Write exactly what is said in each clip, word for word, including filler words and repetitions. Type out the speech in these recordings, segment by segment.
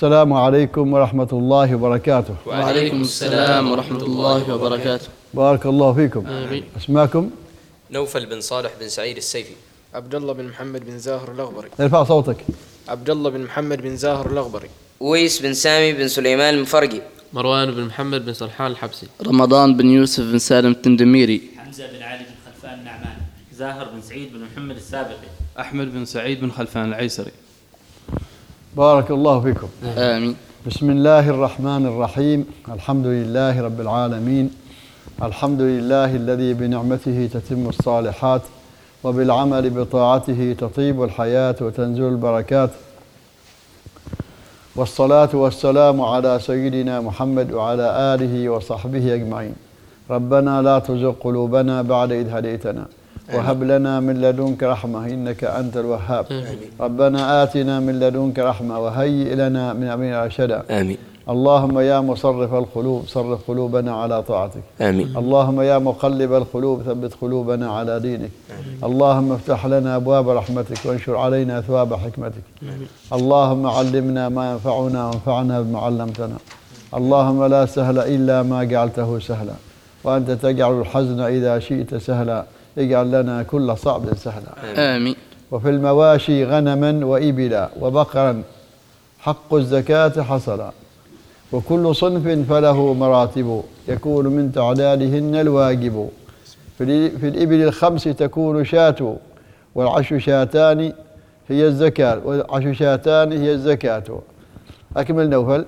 السلام عليكم ورحمة الله وبركاته. وعليكم السلام ورحمة الله وبركاته. بارك الله فيكم. آمين. اسماكم؟ نوفل بن صالح بن سعيد السيفي. عبد الله بن محمد بن زاهر الأغبري. ارفع صوتك. عبد الله بن محمد بن زاهر الأغبري. ويس بن سامي بن سليمان المفرقي. مروان بن محمد بن سرحان الحبسي. رمضان بن يوسف بن سالم التندميري. حمزة بن علي بن خلفان النعمان. زاهر بن سعيد بن محمد السابقي. أحمد بن سعيد بن خلفان العيسري. بارك الله فيكم. آمين. بسم الله الرحمن الرحيم. الحمد لله رب العالمين. الحمد لله الذي بنعمته تتم الصالحات وبالعمل بطاعته تطيب الحياة وتنزل البركات، والصلاة والسلام على سيدنا محمد وعلى آله وصحبه أجمعين. ربنا لا تزغ قلوبنا بعد إذ هديتنا وهب لنا من لدنك رحمة إنك أنت الوهاب. ربنا آتنا من لدنك رحمة وهيئ لنا من أمرنا رشدا. آمين. اللهم يا مصرف القلوب صرف قلوبنا على طاعتك. آمين. اللهم يا مقلب القلوب ثبت قلوبنا على دينك. آمين. اللهم افتح لنا أبواب رحمتك وانشر علينا ثواب حكمتك. آمين. اللهم علمنا ما ينفعنا وانفعنا بما علمتنا. اللهم لا سهل إلا ما جعلته سهلا وأنت تجعل الحزن إذا شئت سهلا. اجعل لنا كل صعب سهلا. آمين. وفي المواشي غنما وإبلا وبقرا حق الزكاة حصلا، وكل صنف فله مراتب يكون من تعدادهن الواجب. في الإبل الخمس تكون شاة والعشر شاتان هي الزكاة والعشر شاتان هي الزكاة. أكمل نوفل.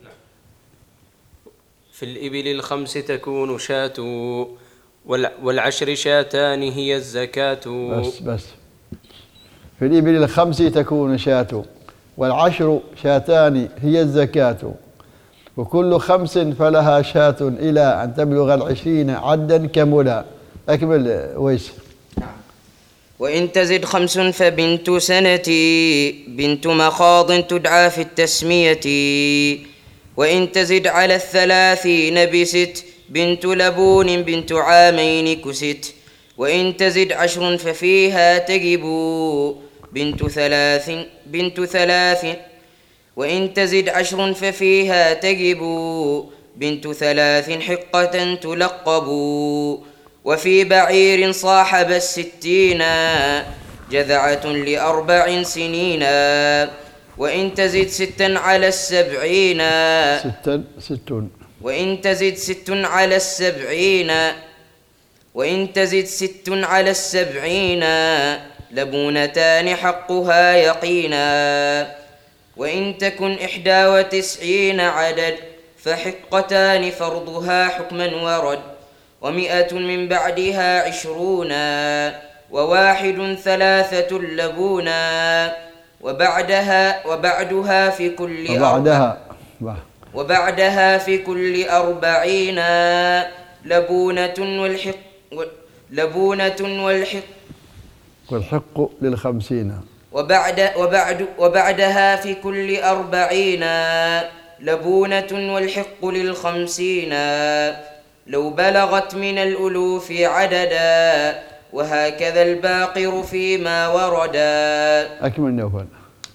في الإبل الخمس تكون شاة والعشر شاتان هي الزكاة. بس بس في الإبل الخمس تكون شاة والعشر شاتان هي الزكاة، وكل خمس فلها شاة إلى أن تبلغ العشرين عدا كملا. أكمل ويس. وإن تزد خمس فبنت سنة بنت مخاض تدعى في التسمية، وإن تزد على الثلاثين بست بنت لبون بنت عامين كست، وإن تزد عشر ففيها تجب بنت ثلاث بنت ثلاث وإن تزد عشر ففيها تجب بنت ثلاث حقة تلقب، وفي بعير صاحب الستين جذعة لأربع سنين، وإن تزد ستا على السبعين ستا ستون وإن تزد ست على السبعين وإن تزد ست على السبعين لبونتان حقها يقينا، وإن تكن إحدى وتسعين عدد فحقتان فرضها حكما ورد، ومئة من بعدها عشرونا وواحد ثلاثة لبونا، وبعدها وبعدها في كل وبعدها وبعدها في كل أربعين لبونة والحق لبونة والحق والحق للخمسين وبعد وبعد وبعدها في كل أربعين لبونة والحق للخمسين لو بلغت من الألوف عددا، وهكذا الباقر فيما وردا. أكمل نوفل.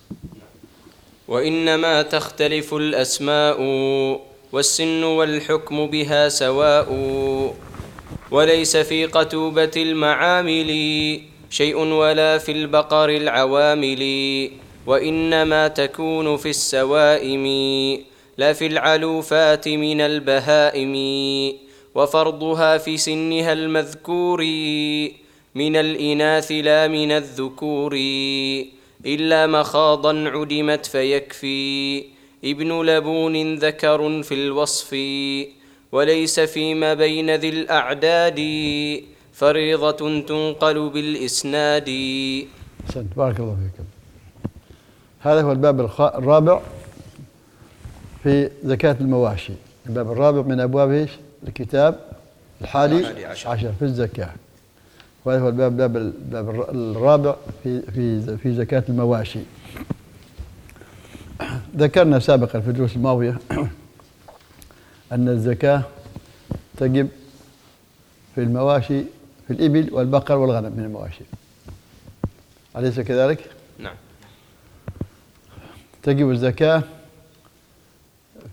وإنما تختلف الأسماء والسن والحكم بها سواء، وليس في قتوبة المعامل شيء ولا في البقر العوامل، وإنما تكون في السوائم لا في العلوفات من البهائم، وفرضها في سنها المذكور من الإناث لا من الذكور، إلا مخاضا عدمت فيكفي ابن لبون ذكر في الوصف، وليس فيما بين ذي الأعداد فريضة تنقل بالإسناد. أحسنت، بارك الله فيكم. هذا هو الباب الرابع في زكاة المواشي، الباب الرابع من أبواب إيش؟ الكتاب الحادي عشر في الزكاة، وهذا هو الباب الباب الباب الرابع في في في زكاة المواشي. ذكرنا سابقا في الدروس الماضية أن الزكاة تجب في المواشي في الإبل والبقر والغنم من المواشي، أليس كذلك؟ نعم. تجب الزكاة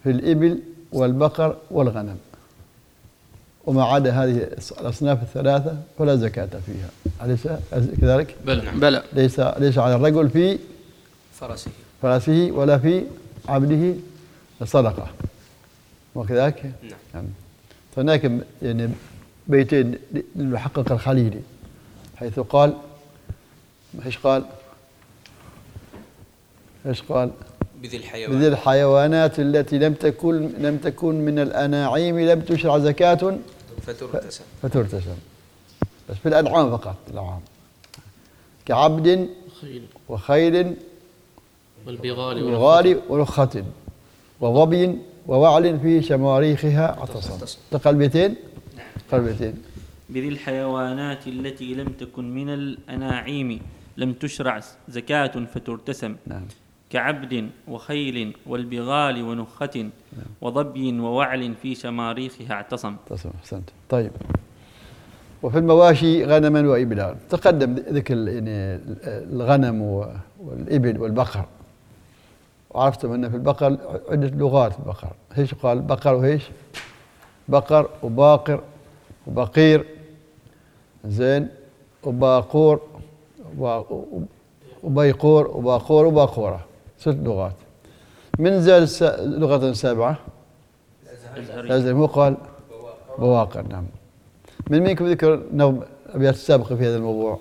في الإبل والبقر والغنم، وما عدا هذه الأصناف الثلاثة فلا زكاة فيها. أليس كذلك؟ بلى بلى. ليس ليس على الرجل في فرسه فرسه ولا في عبده صدقة، وكذلك نعم. فهناك يعني بيتين للمحقق الخليلي حيث قال ايش قال؟ ايش قال؟ بذي الحيوان بذي الحيوانات التي لم تكن لم تكن من الأناعيم لم تشرع زكاة فترتسم فترتسم. بس في الأنعام فقط، الأنعام كعبد وخيل والبغال وغال ونخة وظبي ووعل في شماريخها عطسا. تقلبتين قلبتين. بذي الحيوانات التي لم تكن من الأناعيم لم تشرع زكاة فترتسم. نعم. كعبد وخيل والبغال ونخة نعم. وظبي ووعل في شماريخها اعتصم. اعتصم. أحسنت. طيب. وفي المواشي غنما وإبلا. تقدم ذكر يعني الغنم والإبل والبقر، وعرفتم أن في البقر عدة لغات. البقر ايش قال؟ بقر وإيش؟ بقر وباقر وبقير، زين، وباقور وبيقور وباقور وباقورة، ست لغات. من زال لغة سابعة؟ الأزهري. هو قال بواقر. نعم. من منكم يذكر نوم أبيات السابقة في هذا الموضوع؟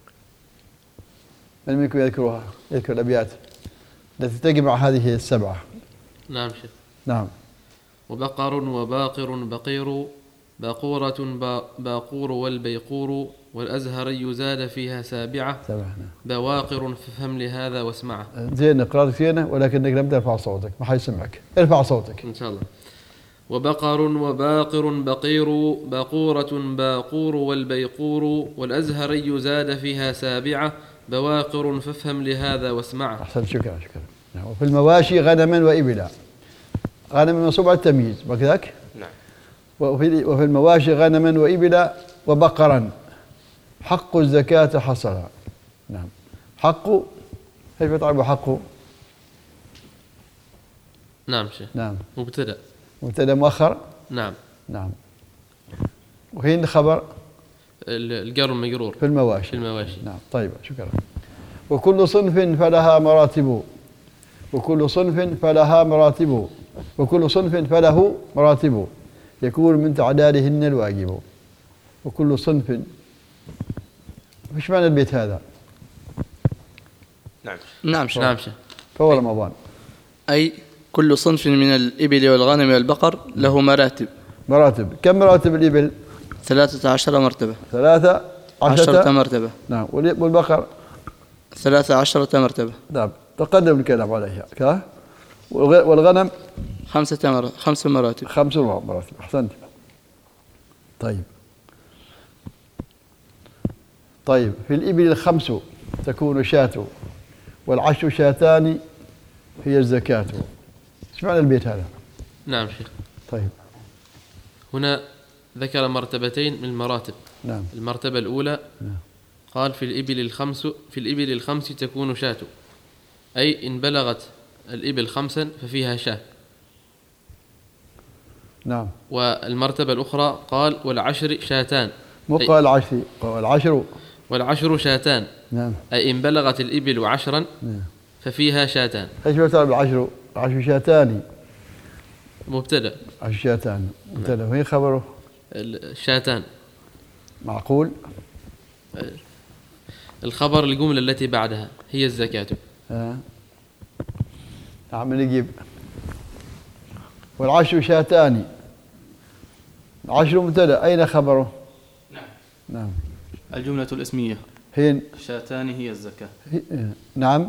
من منكم يذكرها؟ يذكر الأبيات التي تجمع هذه السبعة؟ نعم شيخ. نعم. وبقر وباقر بقير باقورة باقور والبيقور والأزهري زاد فيها سابعة سبعة. بواقر ففهم لهذا واسمعه. زين قرأت فينا ولكنك لم ترفع صوتك، ما حيسمعك. ارفع صوتك إن شاء الله. وبقر وباقر بقير باقورة باقور والبيقور والأزهري زاد فيها سابعة بواقر فافهم لهذا واسمعه. أحسن. شكرا شكرا. وفي المواشي غنما وإبلا. غنما منصوب على التمييز وكذاك. نعم. وفي وفي المواشي غنما وإبلا وبقرا حق الزكاة حصلا. نعم. حق كيف يطعم حقه؟ نعم شيخ. نعم. مبتدأ. مبتدأ مؤخر. نعم. نعم. وحين الخبر؟ الجار المجرور في المواشي. في المواشي. نعم. طيب شكرا. وكل صنف فلها مراتب وكل صنف فلها مراتب وكل صنف فله مراتب يكون من تعدادهن الواجب. وكل صنف، وش معنى البيت هذا؟ نعم. نعم شيخ. نعم شيخ. فهو رمضان. أي كل صنف من الإبل والغنم والبقر له مراتب. مراتب. كم مراتب الإبل؟ ثلاثة عشر مرتبة. ثلاثة عشرة عشرة مرتبة. نعم. والبقر؟ ثلاثة عشرة مرتبة. نعم. تقدم الكلام عليها. كذا. والغنم؟ خمسة مر... خمس مراتب. خمس مراتب. أحسنت. طيب. طيب. في الإبل الخمس تكون شاة والعشر شاتان هي الزكاة. ايش معنى البيت هذا؟ نعم شيخ. طيب. هنا ذكر مرتبتين من المراتب. نعم. المرتبة الأولى نعم. قال في الإبل الخمس في الإبل الخمس تكون شاة، أي إن بلغت الإبل خمسا ففيها شاة. نعم. والمرتبة الأخرى قال والعشر شاتان. مو قال العشر، والعشر والعشر شاتان. نعم. أي إن بلغت الإبل عشرا نعم. ففيها شاتان. ايش مثال العشر؟ العشر شاتان مبتدأ. عشر شاتان مبتدأ. وين خبره؟ الشاتان. معقول. الخبر الجملة التي بعدها هي الزكاة. ها. نعم نجيب. والعشر شاتان. العشر مبتدأ، أين خبره؟ نعم. نعم. الجملة الاسمية حين شاتان هي الزكاة. نعم.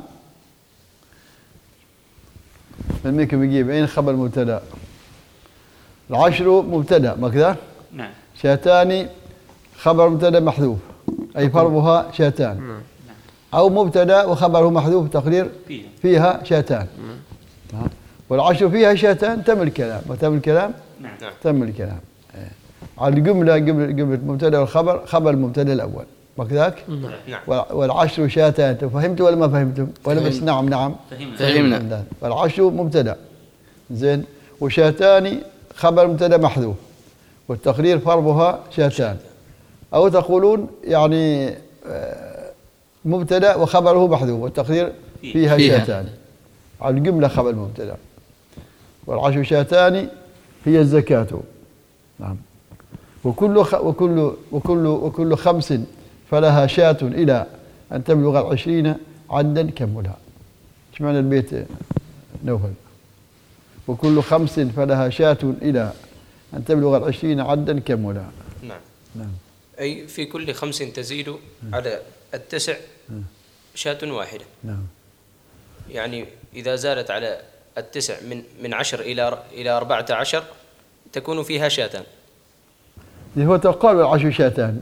من منكم يجيب أين خبر مبتدأ؟ العشر مبتدأ ما كذا؟ نعم. شاتان خبر مبتدأ محذوف، أي فرضها شاتان. نعم. أو مبتدأ وخبره محذوف تقدير فيها, فيها شاتان. نعم. والعشر فيها شاتان تم الكلام. وتم الكلام؟ نعم. تم الكلام. على الجملة جملة جملة المبتدأ والخبر خبر المبتدأ الأول ما كذاك؟ نعم. والعشر شاتان. فهمتوا ولا ما فهمتم؟ ولا بس نعم نعم؟ فهمنا. فهمنا. والعشر مبتدأ. زين. وشاتان خبر مبتدا محذوف والتقدير فرضها شاتان، أو تقولون يعني مبتدا وخبره محذوف والتقدير فيها, فيها شاتان، على الجملة خبر مبتدا. والعشر شاتان هي الزكاة. نعم. وكل خ... وكل وكل وكل خمس فلها شاة إلى أن تبلغ العشرين عدا كملها. ايش معنى البيت نوفل؟ وكل خمس فلها شاة إلى أن تبلغ العشرين عدا كملها. نعم. نعم. أي في كل خمس تزيد على التسع شاة واحدة. نعم. يعني إذا زادت على التسع من من عشر إلى إلى أربعة عشر تكون فيها شاتان. هو تقال والعشر شاتان.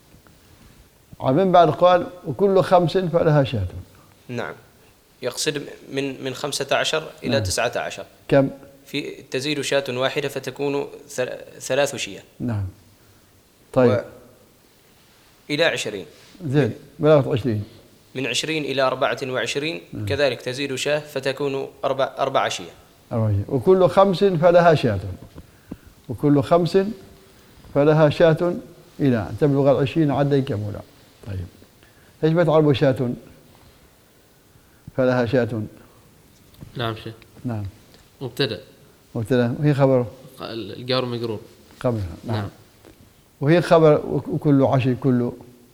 من بعد قال وكل خمس فلها شاة. نعم. يقصد من من خمسة عشر إلى نعم. تسعة عشر. كم؟ في تزيد شاة واحدة فتكون ثلاث شياه. نعم. طيب. إلى عشرين. زين بلغت عشرين. من عشرين إلى أربعة وعشرين نعم. كذلك تزيد شاة فتكون أربع أربع شياه. أربع شياه. وكل خمس فلها شاة. وكل خمس فلها شاة إلى أن تبلغ العشرين عدا كمولا. طيب. ايش بتعربوا شاة؟ فلها شاة. نعم شيخ. نعم. مبتدأ. مبتدأ وهي خبر الجار مجرور قبلها. نعم. نعم. وهي خبر وكل عشر كل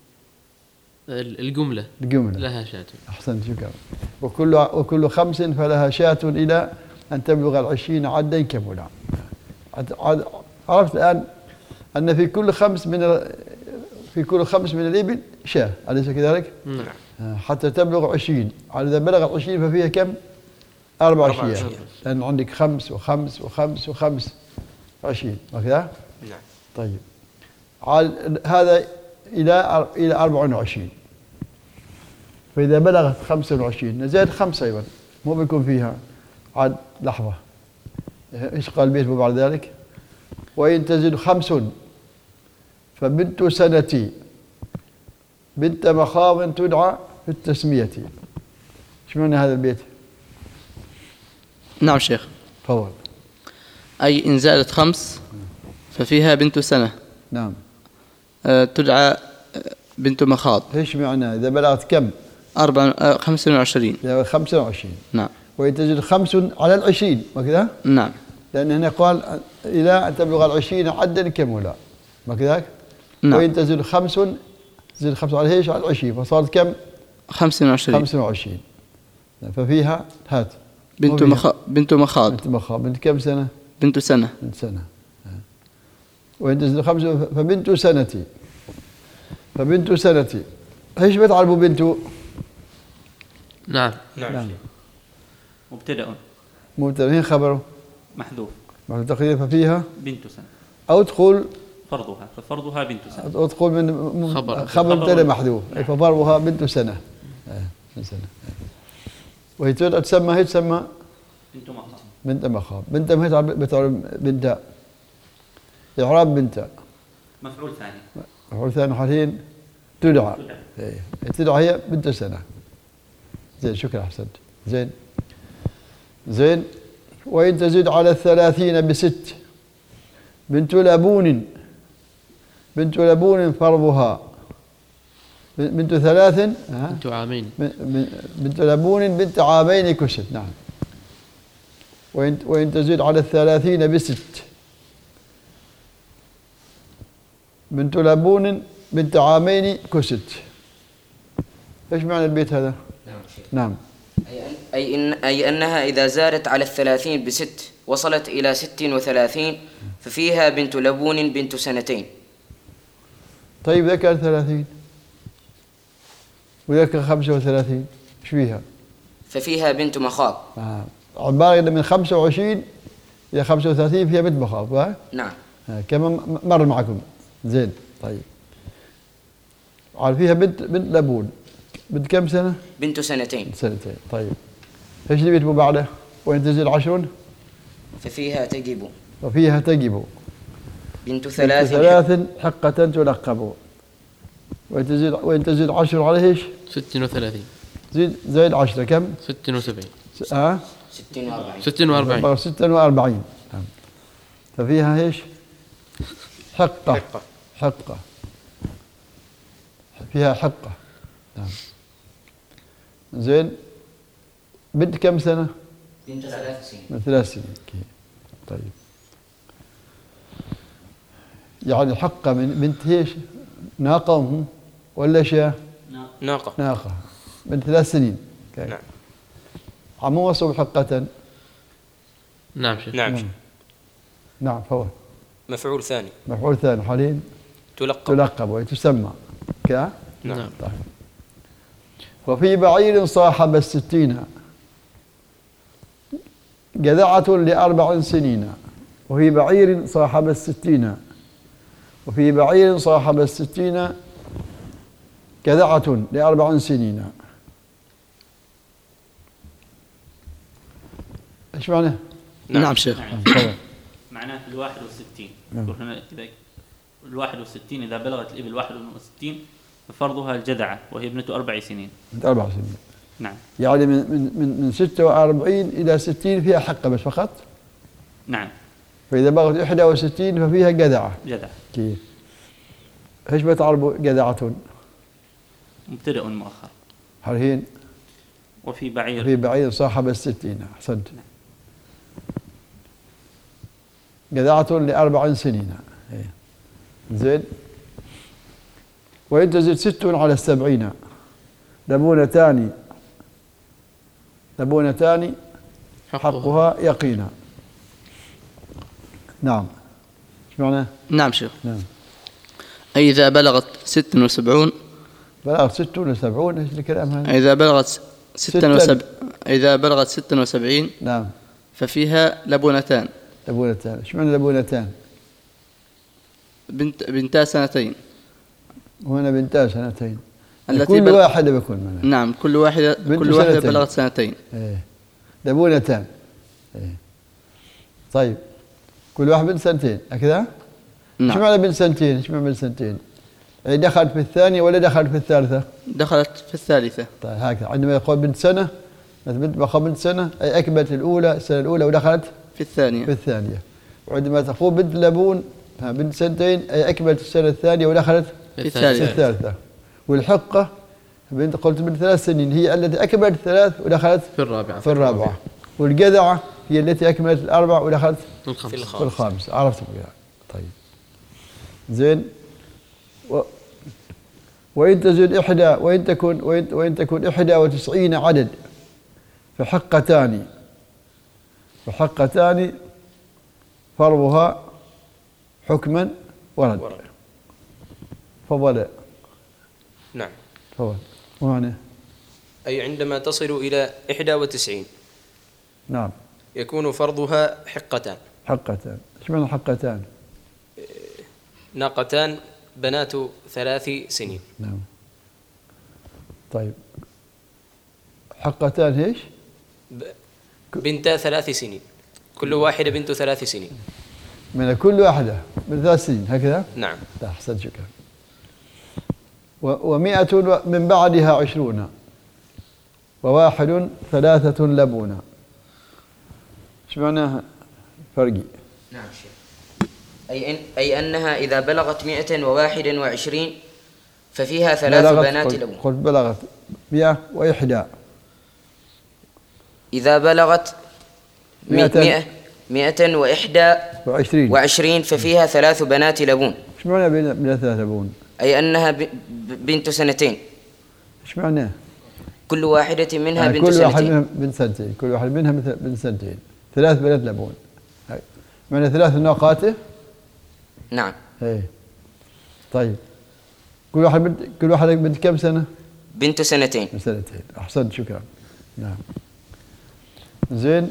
الجملة الجملة لها شاة. أحسنت شكرا. وكل وكل خمس فلها شاة إلى أن تبلغ العشرين عدا كمولا. عرفت الآن أن في كل خمس من في كل خمس من الإبل شاة، أليس كذلك؟ نعم. حتى تبلغ عشرين، على إذا بلغت عشرين ففيها كم؟ أربع شياه، لأن عندك خمس وخمس وخمس وخمس عشرين، وكذا؟ نعم. طيب. هذا إلى إلى أربع وعشرين. فإذا بلغت خمسة وعشرين نزلت خمسة أيضا، مو بيكون فيها عاد لحظة. إيش قال البيت بعد ذلك؟ وإن تزد خمس فبنت سنتي بنت مخاض تدعى في التسمية. ايش معنى هذا البيت؟ نعم شيخ. تفضل. أي إن زادت خمس ففيها بنت سنة. نعم. أه تدعى بنت مخاض. ايش معنى إذا بلغت كم؟ أربع أه خمسة وعشرين. خمسة وعشرين. نعم. وإن تزد خمس على العشرين وكذا؟ نعم. لأن هنا قال إلى أن تبلغ العشرين عدا كمولا، ما كذاك؟ نعم. وإن تزد خمس تزد خمس على ايش؟ على العشرين، فصارت كم؟ خمسة وعشرين. خمسة وعشرين. ففيها هات بنت مخاض. بنت مخاض. بنت مخاض. بنت كم سنة؟ بنت سنة. بنت سنة. وإن تزد خمس فبنت سنتي فبنت سنتي. ايش بتعرفوا بنت؟ نعم. نعم. مبتدأ. مبتدأ. هي خبره محذوف. محذوف تقدير ففيها بنت سنة. أو تقول فرضها ففرضها بنت سنة. أو تقول من خبر خبر مبتدأ محذوف ففرضها بنت سنة. بنت سنة. وهي تسمى هي تسمى بنت مخاض. بنت مخاض. بنت ما هي بتعرف بنت إعراب بنت مفعول ثاني. مفعول ثاني حاليا تدعى. إيه تدعى هي بنت سنة. زين شكرا أحسنت. زين زين. وإن تزيد على الثلاثين بست بنت لبون بنت لبون فرضها بنت ثلاث بنت عامين بنت لبون بنت عامين كست. نعم. وإن وإن تزيد على الثلاثين بست بنت لبون بنت عامين كست. ايش معنى البيت هذا؟ نعم. أي, إن أي أنها إذا زادت على الثلاثين بست وصلت إلى ست وثلاثين ففيها بنت لبون بنت سنتين. طيب ذكر ثلاثين وذكر خمسة وثلاثين ايش فيها؟ ففيها بنت مخاض. آه. عبارة من خمسة وعشرين إلى خمسة وثلاثين فيها بنت مخاض. نعم. آه. كما مر معكم. زين. طيب. فيها بنت بنت لبون بنت كم سنة؟ بنت سنتين. سنتين. طيب. ايش اللي بيتبو بعده؟ وإن تزيد عشر ففيها تجب. وفيها تجب بنت ثلاث ثلاث حقة تلقب. وإن تزيد وإن تزيد عشر على ايش؟ ست وثلاثين. زيد زيد عشرة كم؟ ست وسبعين. ها؟ ست وأربعين. ست وأربعين. ست وأربعين. نعم. ففيها إيش؟ حقة حقة. حقة فيها حقة. نعم. زين. بنت كم سنة؟ بنت ثلاث سنين. من ثلاث سنين. طيب يعني حقة من بنت ايش؟ ناقة ولا شاة؟ ناقة. ناقة بنت ثلاث سنين. كي. نعم. عم وصل حقة. نعم شيخ. نعم شيخ. نعم فهو مفعول ثاني. مفعول ثاني حاليا تلقب. تلقب وتسمى كا. نعم. طيب. وفي بعير صاحب الستين جذعة لأربع سنين. وفي بعير صاحب الستين وفي بعير صاحب الستين جذعة لأربع سنين. إيش معناه؟ نعم, نعم شيخ. معناه الواحد والستين. نعم. هنا إذا الواحد والستين إذا بلغت الإبل واحد وستين ففرضها الجذعة وهي ابنة أربع سنين. أربع سنين. نعم. يعني من من من ستة وأربعين إلى ستين فيها حقة بس فقط. نعم. فإذا بلغت إحدى وستين ففيها جذعة. جذعة. كيف؟ إيش بتعرفوا جذعة؟ مبتدأ مؤخر. حاليا. وفي بعير. وفي بعير صاحب الستين. أحسنت. نعم. جذعة لأربع سنين. زين. وإن تزد ست على السبعين لبونتان لبونتان حقها يقينا. نعم. ايش معناه؟ نعم شيخ. نعم. أي إذا بلغت ست وسبعون. بلغت ست وسبعون. ايش الكلام هذا؟ إذا بلغت ست وسب إذا بلغت ست وسبعين. نعم. ففيها لبونتان. لبونتان. ايش معنى لبونتان؟ بنت بنتا سنتين. وهنا بنتا سنتين. التي كل بل... واحدة بيكون منها. نعم كل واحدة كل واحدة سنتين. بلغت سنتين. ايه لبونتان. ايه طيب كل واحد بنت سنتين هكذا؟ نعم. ايش معنى بنت سنتين؟ ايش معنى بنت سنتين؟ يعني دخلت في الثانية ولا دخلت في الثالثة؟ دخلت في الثالثة. طيب هكذا عندما يقول بنت سنة بنت بقى بنت سنة أي أكملت الأولى السنة الأولى ودخلت في الثانية. في الثانية. وعندما تقول بنت لبون بنت سنتين أي أكملت السنة الثانية ودخلت في الثالثة. في الثالثة. والحقة بنت قلت بنت ثلاث سنين هي التي أكملت الثلاث ودخلت في الرابعة. في الرابعة. والجذعة هي التي أكملت الأربع ودخلت في الخامس. في الخامس. عرفت بها. طيب زين. و وإن تزد إحدى وإن تكن وإن, وإن تكن إحدى وتسعين عدد فحقتان فحقتان فرضها حكما ورد. فضل. نعم. فضل. ومعنى أي عندما تصل إلى إحدى وتسعين. نعم. يكون فرضها حقتان. حقتان. ايش معنى حقتان؟ ناقتان بنات ثلاث سنين. نعم. طيب حقتان ايش؟ بنتا ثلاث سنين. كل واحدة بنت ثلاث سنين. من كل واحدة من ثلاث سنين هكذا؟ نعم. أحسن شكرا. ومئة من بعدها عشرون وواحد ثلاثة لبونا. ايش معناها فرقي؟ نعم شيخ. أي, إن أي أنها إذا بلغت مئة وواحد وعشرين ففيها ثلاث بنات لبون. قلت بلغت مئة وإحدى. إذا بلغت مئة مئة وإحدى وعشرين وعشرين ففيها ثلاث بنات لبون. ايش معنى بنات لبون؟ أي أنها بنت سنتين. ايش معناه؟ كل واحدة منها بنت كل سنتين. واحد منها بنت سنتين. كل واحد منها بنت سنتين. ثلاث بنات لبون. معنى ثلاث ناقاته. نعم. ايه طيب كل واحد بنت كل واحد بنت كم سنة؟ بنت سنتين. سنتين. أحسنت شكرا. نعم. زين.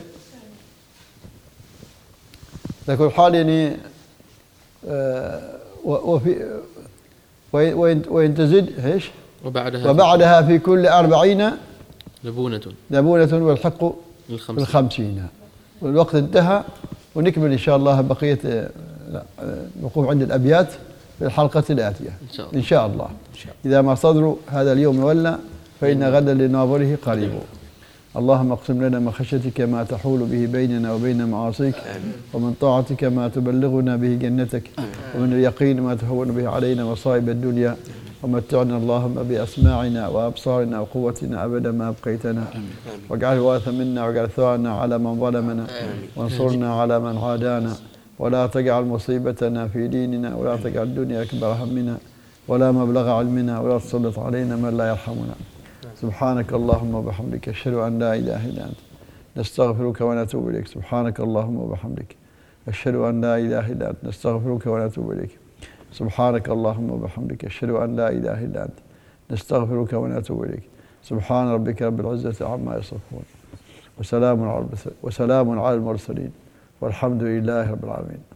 لكن حال يعني آه وفي وين وين تزد ايش؟ وبعدها وبعدها في كل أربعين لبونة لبونة والحق الخمسين. بالخمسين. والوقت انتهى ونكمل إن شاء الله بقية الوقوف عند الأبيات في الحلقة الآتية إن شاء الله. إن شاء الله. إذا ما صدروا هذا اليوم ولا فإن غدا لناظره قريب. اللهم اقسم لنا من خشيتك ما تحول به بيننا وبين معاصيك، ومن طاعتك ما تبلغنا به جنتك، ومن اليقين ما تهون به علينا مصائب الدنيا، ومتعنا اللهم بأسماعنا وأبصارنا وقوتنا أبدا ما أبقيتنا، واجعل الوارث منا واجعل ثارنا على من ظلمنا، وانصرنا على من عادانا، ولا تجعل مصيبتنا في ديننا، ولا تجعل الدنيا أكبر همنا ولا مبلغ علمنا، ولا تسلط علينا من لا يرحمنا. سبحانك اللهم وبحمدك، أشهد أن لا إله إلا أنت، نستغفرك ونتوب إليك. سبحانك اللهم وبحمدك، أشهد أن لا إله إلا أنت، نستغفرك ونتوب إليك. سبحانك اللهم وبحمدك، أشهد أن لا إله إلا أنت، نستغفرك ونتوب إليك. سبحان ربك رب العزة عما يصفون، وسلام على وسلام على المرسلين، والحمد لله رب العالمين.